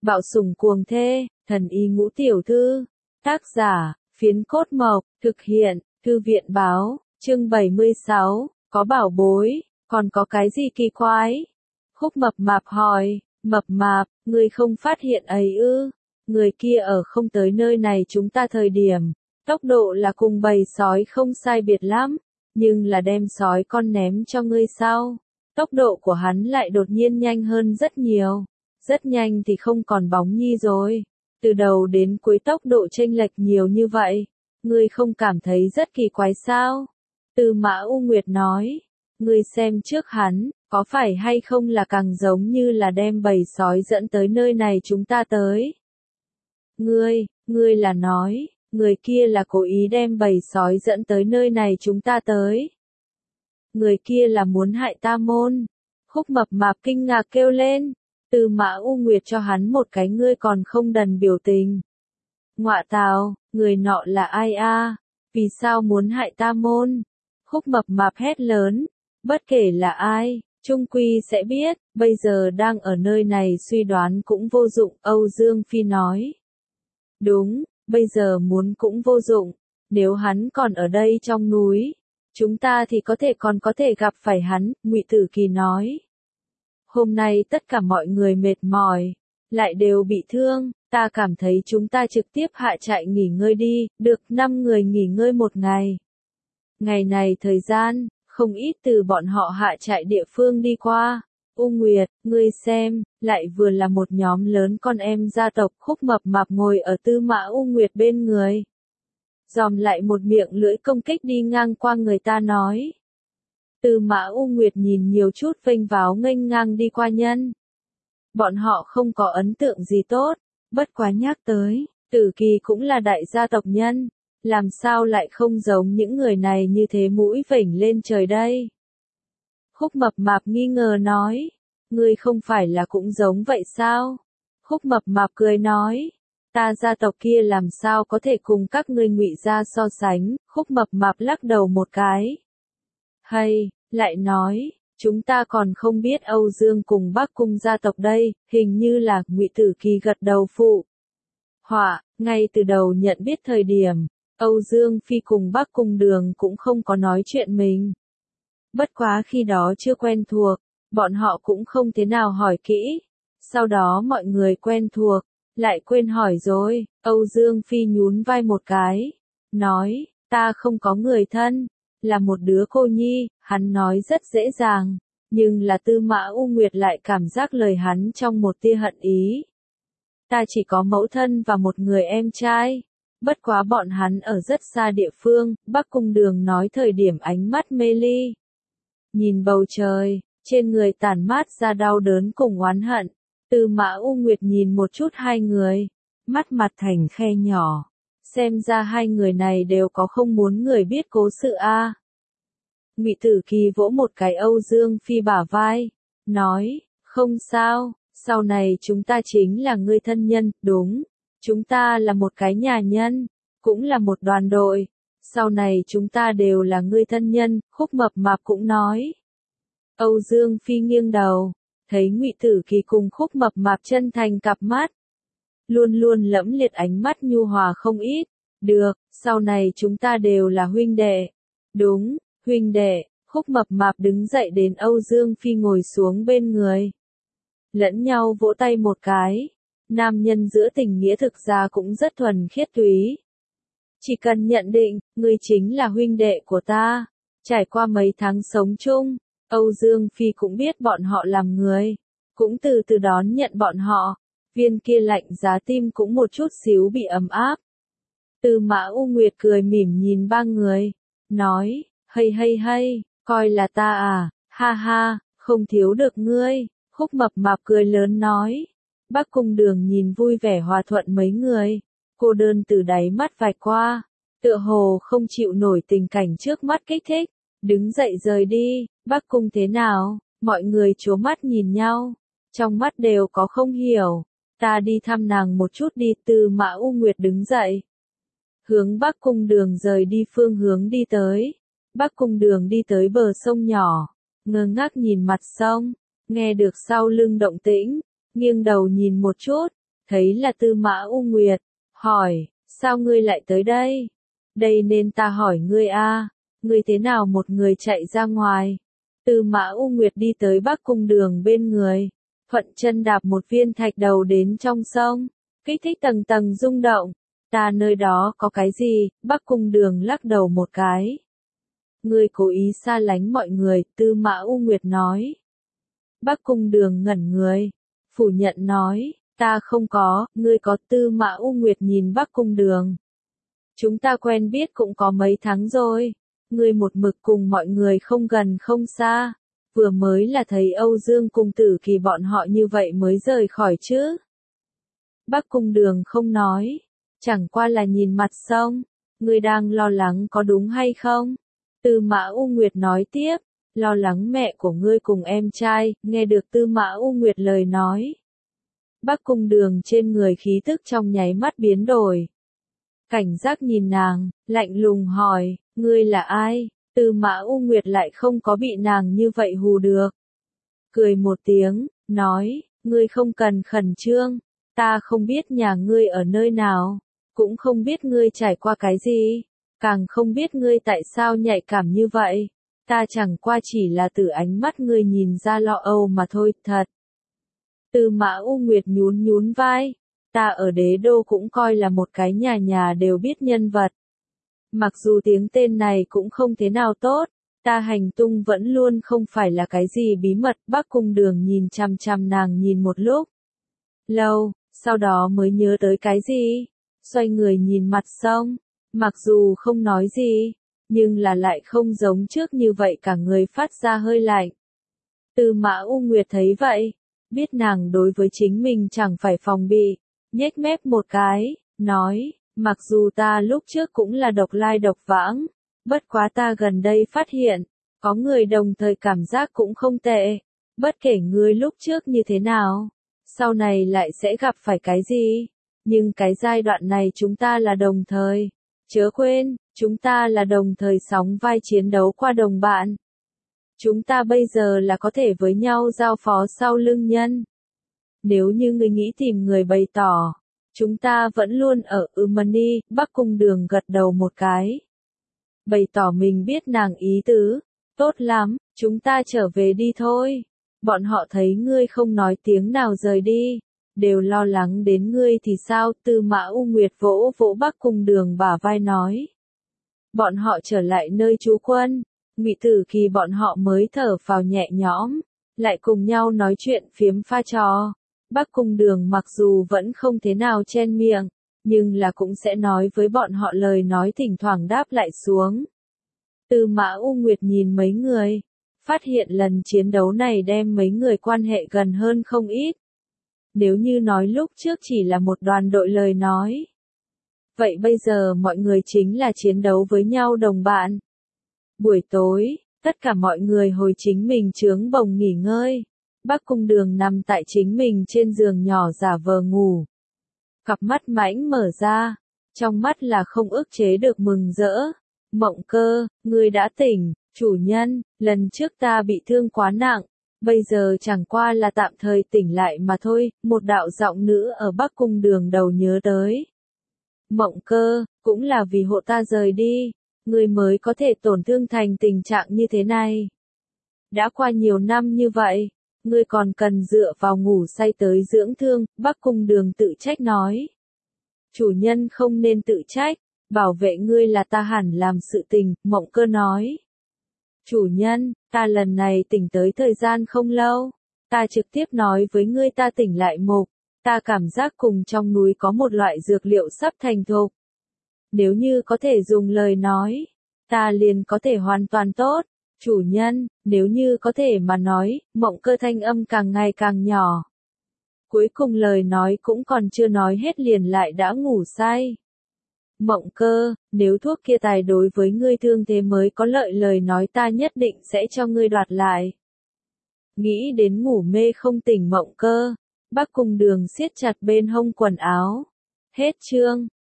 Bạo sủng cuồng thê, thần y ngũ tiểu thư. Tác giả, Phiến Cốt Mộc, thực hiện, Thư viện báo, chương 76, có bảo bối, còn có cái gì kỳ quái? Khúc Mập Mạp hỏi, Mập Mạp, ngươi không phát hiện ấy ư? Người kia ở không tới nơi này chúng ta thời điểm, tốc độ là cùng bầy sói không sai biệt lắm, nhưng là đem sói con ném cho ngươi sau. Tốc độ của hắn lại đột nhiên nhanh hơn rất nhiều. Rất nhanh thì không còn bóng nhi rồi. Từ đầu đến cuối tốc độ chênh lệch nhiều như vậy. Ngươi không cảm thấy rất kỳ quái sao? Tư Mã U Nguyệt nói. Ngươi xem trước hắn, có phải hay không là càng giống như là đem bầy sói dẫn tới nơi này chúng ta tới? Ngươi là nói, người kia là cố ý đem bầy sói dẫn tới nơi này chúng ta tới. Người kia là muốn hại ta môn. Khúc Mập Mạp kinh ngạc kêu lên. Tư Mã U Nguyệt cho hắn một cái ngươi còn không đần biểu tình. Ngọa tào, người nọ là ai a? Vì sao muốn hại ta môn? Khúc Mập Mạp hét lớn. Bất kể là ai, chung quy sẽ biết, bây giờ đang ở nơi này suy đoán cũng vô dụng, Âu Dương Phi nói. Đúng, bây giờ muốn cũng vô dụng, nếu hắn còn ở đây trong núi, chúng ta thì còn có thể gặp phải hắn, Ngụy Tử Kỳ nói. Hôm nay tất cả mọi người mệt mỏi, lại đều bị thương, ta cảm thấy chúng ta trực tiếp hạ trại nghỉ ngơi đi, được 5 người nghỉ ngơi một ngày. Ngày này thời gian, không ít từ bọn họ hạ trại địa phương đi qua. U Nguyệt, ngươi xem, lại vừa là một nhóm lớn con em gia tộc. Khúc Mập Mạp ngồi ở Tư Mã U Nguyệt bên người. Dòm lại một miệng lưỡi công kích đi ngang qua người ta nói. Tư Mã U Nguyệt nhìn nhiều chút vênh váo nghênh ngang đi qua nhân. Bọn họ không có ấn tượng gì tốt, bất quá nhắc tới, Tử Kỳ cũng là đại gia tộc nhân, làm sao lại không giống những người này như thế mũi vểnh lên trời đây? Khúc Mập Mạp nghi ngờ nói, ngươi không phải là cũng giống vậy sao? Khúc Mập Mạp cười nói, ta gia tộc kia làm sao có thể cùng các ngươi Ngụy gia so sánh? Khúc Mập Mạp lắc đầu một cái. Hay, lại nói, chúng ta còn không biết Âu Dương cùng Bắc Cung gia tộc đây, hình như là Ngụy Tử Kỳ gật đầu phụ. Họa, ngay từ đầu nhận biết thời điểm, Âu Dương Phi cùng Bắc Cung Đường cũng không có nói chuyện mình. Bất quá khi đó chưa quen thuộc, bọn họ cũng không thế nào hỏi kỹ. Sau đó mọi người quen thuộc, lại quên hỏi rồi, Âu Dương Phi nhún vai một cái, nói, ta không có người thân, là một đứa cô nhi, hắn nói rất dễ dàng, nhưng là Tư Mã U Nguyệt lại cảm giác lời hắn trong một tia hận ý. Ta chỉ có mẫu thân và một người em trai. Bất quá bọn hắn ở rất xa địa phương, Bắc Cung Đường nói thời điểm ánh mắt mê ly. Nhìn bầu trời, trên người tản mát ra đau đớn cùng oán hận. Tư Mã U Nguyệt nhìn một chút hai người, mắt mặt thành khe nhỏ. Xem ra hai người này đều có không muốn người biết cố sự a. Ngụy Tử Kỳ vỗ một cái Âu Dương Phi bả vai, nói, không sao, sau này chúng ta chính là ngươi thân nhân, đúng. Chúng ta là một cái nhà nhân, cũng là một đoàn đội, sau này chúng ta đều là ngươi thân nhân, Khúc Mập Mạp cũng nói. Âu Dương Phi nghiêng đầu, thấy Ngụy Tử Kỳ cùng Khúc Mập Mạp chân thành cặp mắt. Luôn luôn lẫm liệt ánh mắt nhu hòa không ít, được, sau này chúng ta đều là huynh đệ. Đúng, huynh đệ, Khúc Mập Mạp đứng dậy đến Âu Dương Phi ngồi xuống bên người. Lẫn nhau vỗ tay một cái. Nam nhân giữa tình nghĩa thực ra cũng rất thuần khiết túy. Chỉ cần nhận định, ngươi chính là huynh đệ của ta. Trải qua mấy tháng sống chung, Âu Dương Phi cũng biết bọn họ làm người. Cũng từ từ đón nhận bọn họ. Viên kia lạnh giá tim cũng một chút xíu bị ấm áp. Tư Mã U Nguyệt cười mỉm nhìn ba người. Nói, hay, coi là ta à, ha ha, không thiếu được ngươi. Khúc Mập Mạp cười lớn nói. Bắc Cung Đường nhìn vui vẻ hòa thuận mấy người, cô đơn từ đáy mắt vạch qua, tựa hồ không chịu nổi tình cảnh trước mắt kích thích, đứng dậy rời đi. Bắc Cung thế nào? Mọi người trố mắt nhìn nhau, trong mắt đều có không hiểu. Ta đi thăm nàng một chút đi. Tư Mã U Nguyệt đứng dậy, hướng Bắc Cung Đường rời đi phương hướng đi tới. Bắc Cung Đường đi tới bờ sông nhỏ, ngơ ngác nhìn mặt sông, nghe được sau lưng động tĩnh. Nghiêng đầu nhìn một chút, thấy là Tư Mã U Nguyệt, hỏi, sao ngươi lại tới đây? Đây nên ta hỏi ngươi a, ngươi thế nào một người chạy ra ngoài? Tư Mã U Nguyệt đi tới Bắc Cung Đường bên người, thuận chân đạp một viên thạch đầu đến trong sông, kích thích tầng tầng rung động. Ta nơi đó có cái gì? Bắc Cung Đường lắc đầu một cái. Ngươi cố ý xa lánh mọi người, Tư Mã U Nguyệt nói. Bắc Cung Đường ngẩn người, phủ nhận nói, ta không có, ngươi có. Tư Mã U Nguyệt nhìn Bắc Cung Đường. Chúng ta quen biết cũng có mấy tháng rồi, ngươi một mực cùng mọi người không gần không xa, vừa mới là thấy Âu Dương cùng Tử Kỳ bọn họ như vậy mới rời khỏi chứ. Bắc Cung Đường không nói, chẳng qua là nhìn mặt sông, ngươi đang lo lắng có đúng hay không? Tư Mã U Nguyệt nói tiếp, lo lắng mẹ của ngươi cùng em trai. Nghe được Tư Mã U Nguyệt lời nói, Bắc Cung Đường trên người khí tức trong nháy mắt biến đổi. Cảnh giác nhìn nàng, lạnh lùng hỏi, ngươi là ai? Tư Mã U Nguyệt lại không có bị nàng như vậy hù được. Cười một tiếng, nói, ngươi không cần khẩn trương, ta không biết nhà ngươi ở nơi nào, cũng không biết ngươi trải qua cái gì, càng không biết ngươi tại sao nhạy cảm như vậy. Ta chẳng qua chỉ là từ ánh mắt ngươi nhìn ra lo âu mà thôi, thật. Tư Mã U Nguyệt nhún nhún vai, ta ở Đế Đô cũng coi là một cái nhà nhà đều biết nhân vật. Mặc dù tiếng tên này cũng không thế nào tốt, ta hành tung vẫn luôn không phải là cái gì bí mật. Bắc Cung Đường nhìn chằm chằm nàng nhìn một lúc lâu, sau đó mới nhớ tới cái gì, xoay người nhìn mặt sông, mặc dù không nói gì, nhưng là lại không giống trước như vậy cả người phát ra hơi lạnh. Tư Mã U Nguyệt thấy vậy, biết nàng đối với chính mình chẳng phải phòng bị, nhếch mép một cái, nói, mặc dù ta lúc trước cũng là độc lai độc vãng, bất quá ta gần đây phát hiện, có người đồng thời cảm giác cũng không tệ, bất kể ngươi lúc trước như thế nào, sau này lại sẽ gặp phải cái gì, nhưng cái giai đoạn này chúng ta là đồng thời, chớ quên, chúng ta là đồng thời sóng vai chiến đấu qua đồng bạn. Chúng ta bây giờ là có thể với nhau giao phó sau lưng nhân. Nếu như ngươi nghĩ tìm người bày tỏ, chúng ta vẫn luôn ở Umani. Bắc Cung Đường gật đầu một cái. Bày tỏ mình biết nàng ý tứ, tốt lắm, chúng ta trở về đi thôi. Bọn họ thấy ngươi không nói tiếng nào rời đi, đều lo lắng đến ngươi thì sao? Tư Mã U Nguyệt vỗ vỗ Bắc Cung Đường bả vai nói. Bọn họ trở lại nơi trú quân, Ngụy Tử Kỳ bọn họ mới thở phào nhẹ nhõm, lại cùng nhau nói chuyện phiếm pha trò. Bắc Cung Đường mặc dù vẫn không thế nào chen miệng, nhưng là cũng sẽ nói với bọn họ lời nói thỉnh thoảng đáp lại xuống. Tư Mã U Nguyệt nhìn mấy người, phát hiện lần chiến đấu này đem mấy người quan hệ gần hơn không ít. Nếu như nói lúc trước chỉ là một đoàn đội lời nói, vậy bây giờ mọi người chính là chiến đấu với nhau đồng bạn. Buổi tối, tất cả mọi người hồi chính mình trướng bồng nghỉ ngơi. Bắc Cung Đường nằm tại chính mình trên giường nhỏ giả vờ ngủ. Cặp mắt mãnh mở ra, trong mắt là không ức chế được mừng rỡ. Mộng Cơ, ngươi đã tỉnh, chủ nhân, lần trước ta bị thương quá nặng, bây giờ chẳng qua là tạm thời tỉnh lại mà thôi. Một đạo giọng nữ ở Bắc Cung Đường đầu nhớ tới. Mộng Cơ, cũng là vì hộ ta rời đi, ngươi mới có thể tổn thương thành tình trạng như thế này. Đã qua nhiều năm như vậy, ngươi còn cần dựa vào ngủ say tới dưỡng thương. Bắc Cung Đường tự trách nói. Chủ nhân không nên tự trách, bảo vệ ngươi là ta hẳn làm sự tình. Mộng Cơ nói. Chủ nhân, ta lần này tỉnh tới thời gian không lâu, ta trực tiếp nói với ngươi ta tỉnh lại mục, ta cảm giác cùng trong núi có một loại dược liệu sắp thành thục. Nếu như có thể dùng lời nói, ta liền có thể hoàn toàn tốt. Chủ nhân, nếu như có thể mà nói. Mộng Cơ thanh âm càng ngày càng nhỏ. Cuối cùng lời nói cũng còn chưa nói hết liền lại đã ngủ say. Mộng Cơ, nếu thuốc kia tài đối với ngươi thương thế mới có lợi lời nói ta nhất định sẽ cho ngươi đoạt lại. Nghĩ đến ngủ mê không tỉnh Mộng Cơ, Bắc Cung Đường siết chặt bên hông quần áo. Hết chương.